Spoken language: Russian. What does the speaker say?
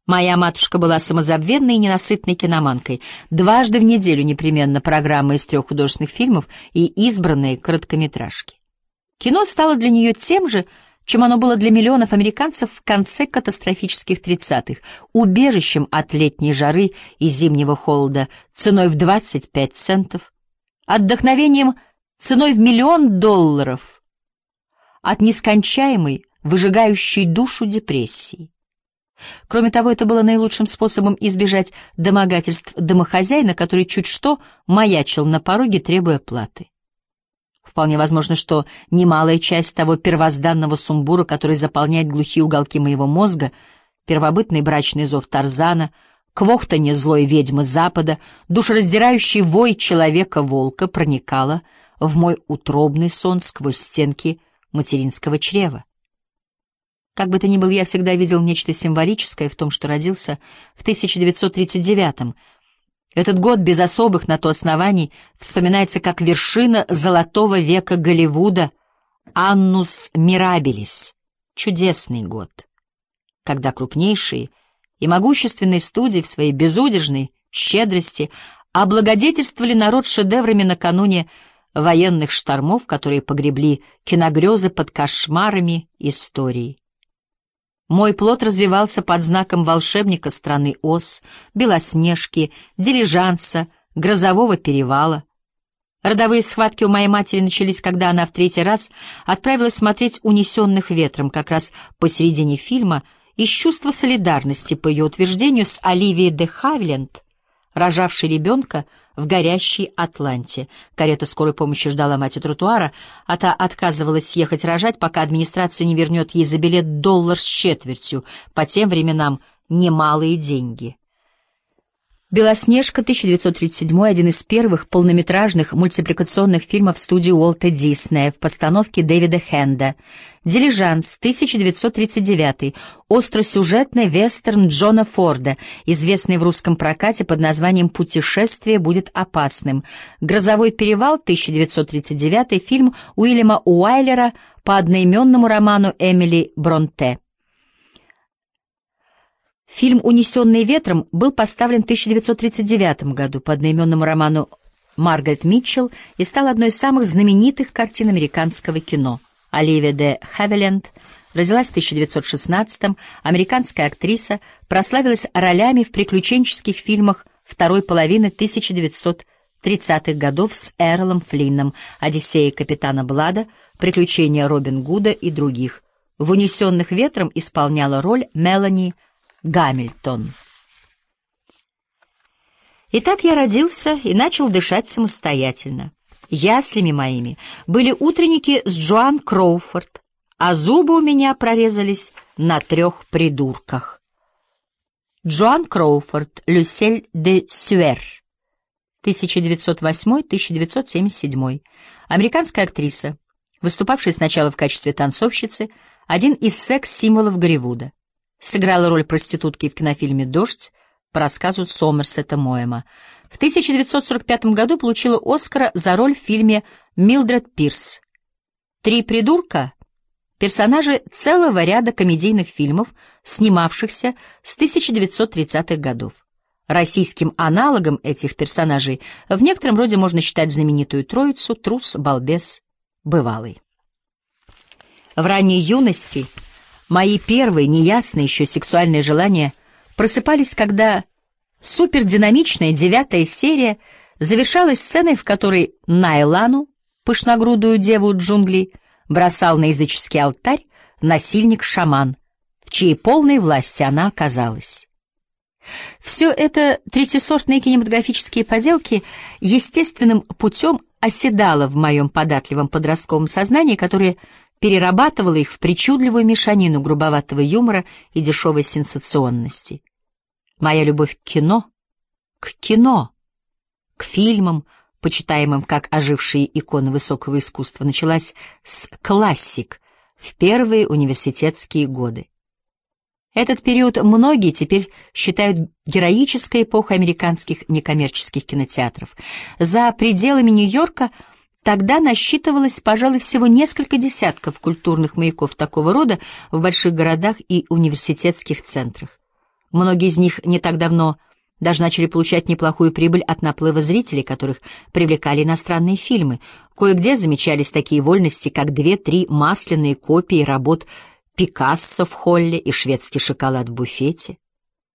Моя матушка была самозабвенной и ненасытной киноманкой. Дважды в неделю непременно программа из 3 художественных фильмов и избранные короткометражки. Кино стало для нее тем же, чем оно было для миллионов американцев в конце катастрофических 30-х, убежищем от летней жары и зимнего холода ценой в 25 центов, отдохновением ценой в $1 миллион, от нескончаемой, выжигающей душу депрессии. Кроме того, это было наилучшим способом избежать домогательств домохозяина, который чуть что маячил на пороге, требуя платы. Вполне возможно, что немалая часть того первозданного сумбура, который заполняет глухие уголки моего мозга, первобытный брачный зов Тарзана, квохтанье злой ведьмы Запада, душераздирающий вой человека-волка проникала в мой утробный сон сквозь стенки материнского чрева. Как бы то ни было, я всегда видел нечто символическое в том, что родился в 1939-м. Этот год без особых на то оснований вспоминается как вершина золотого века Голливуда, Annus Mirabilis, чудесный год, когда крупнейшие и могущественные студии в своей безудержной щедрости облагодетельствовали народ шедеврами накануне военных штормов, которые погребли киногрезы под кошмарами истории. Мой плод развивался под знаком волшебника страны Оз, Белоснежки, Дилижанса, Грозового перевала. Родовые схватки у моей матери начались, когда она в 3-й раз отправилась смотреть «Унесенных ветром», как раз посередине фильма, из чувства солидарности, по ее утверждению, с Оливией де Хавиленд, рожавшей ребенка в горящей Атланте. Карета скорой помощи ждала мать у тротуара, а та отказывалась ехать рожать, пока администрация не вернет ей за билет $1.25, по тем временам немалые деньги. «Белоснежка», 1937, один из первых полнометражных мультипликационных фильмов студии Уолта Диснея в постановке Дэвида Хенда. «Дилижанс», 1939, остросюжетный вестерн Джона Форда, известный в русском прокате под названием «Путешествие будет опасным». «Грозовой перевал», 1939, фильм Уильяма Уайлера по одноименному роману Эмили Бронте. Фильм «Унесенный ветром» был поставлен в 1939 году по одноименному роману Маргарет Митчелл и стал одной из самых знаменитых картин американского кино. Оливия де Хавиленд родилась в 1916-м, американская актриса, прославилась ролями в приключенческих фильмах второй половины 1930-х годов с Эрлом Флинном, «Одиссея капитана Блада», «Приключения Робин Гуда» и других. В «Унесенных ветром» исполняла роль Мелани Гамильтон. Итак, я родился и начал дышать самостоятельно. Яслями моими были утренники с Джоан Кроуфорд, а зубы у меня прорезались на 3 придурках. Джоан Кроуфорд, Люсель де Сюэр, 1908-1977, американская актриса, выступавшая сначала в качестве танцовщицы, один из секс-символов Голливуда. Сыграла роль проститутки в кинофильме «Дождь» по рассказу Сомерсета Моэма. В 1945 году получила Оскара за роль в фильме «Милдред Пирс». «Три придурка» — персонажи целого ряда комедийных фильмов, снимавшихся с 1930-х годов. Российским аналогом этих персонажей в некотором роде можно считать знаменитую троицу «Трус», «Балбес», «Бывалый». В ранней юности мои первые, неясные еще сексуальные желания просыпались, когда супердинамичная 9-я серия завершалась сценой, в которой Найлану, пышногрудую деву джунглей, бросал на языческий алтарь насильник-шаман, в чьей полной власти она оказалась. Все это третьесортные кинематографические поделки естественным путем оседало в моем податливом подростковом сознании, которое перерабатывало их в причудливую мешанину грубоватого юмора и дешевой сенсационности. Моя любовь к кино, к фильмам, почитаемым как ожившие иконы высокого искусства, началась с классик в первые университетские годы. Этот период многие теперь считают героической эпохой американских некоммерческих кинотеатров. За пределами Нью-Йорка тогда насчитывалось, пожалуй, всего несколько десятков культурных маяков такого рода в больших городах и университетских центрах. Многие из них не так давно даже начали получать неплохую прибыль от наплыва зрителей, которых привлекали иностранные фильмы. Кое-где замечались такие вольности, как 2-3 масляные копии работ Пикассо в холле и шведский шоколад в буфете.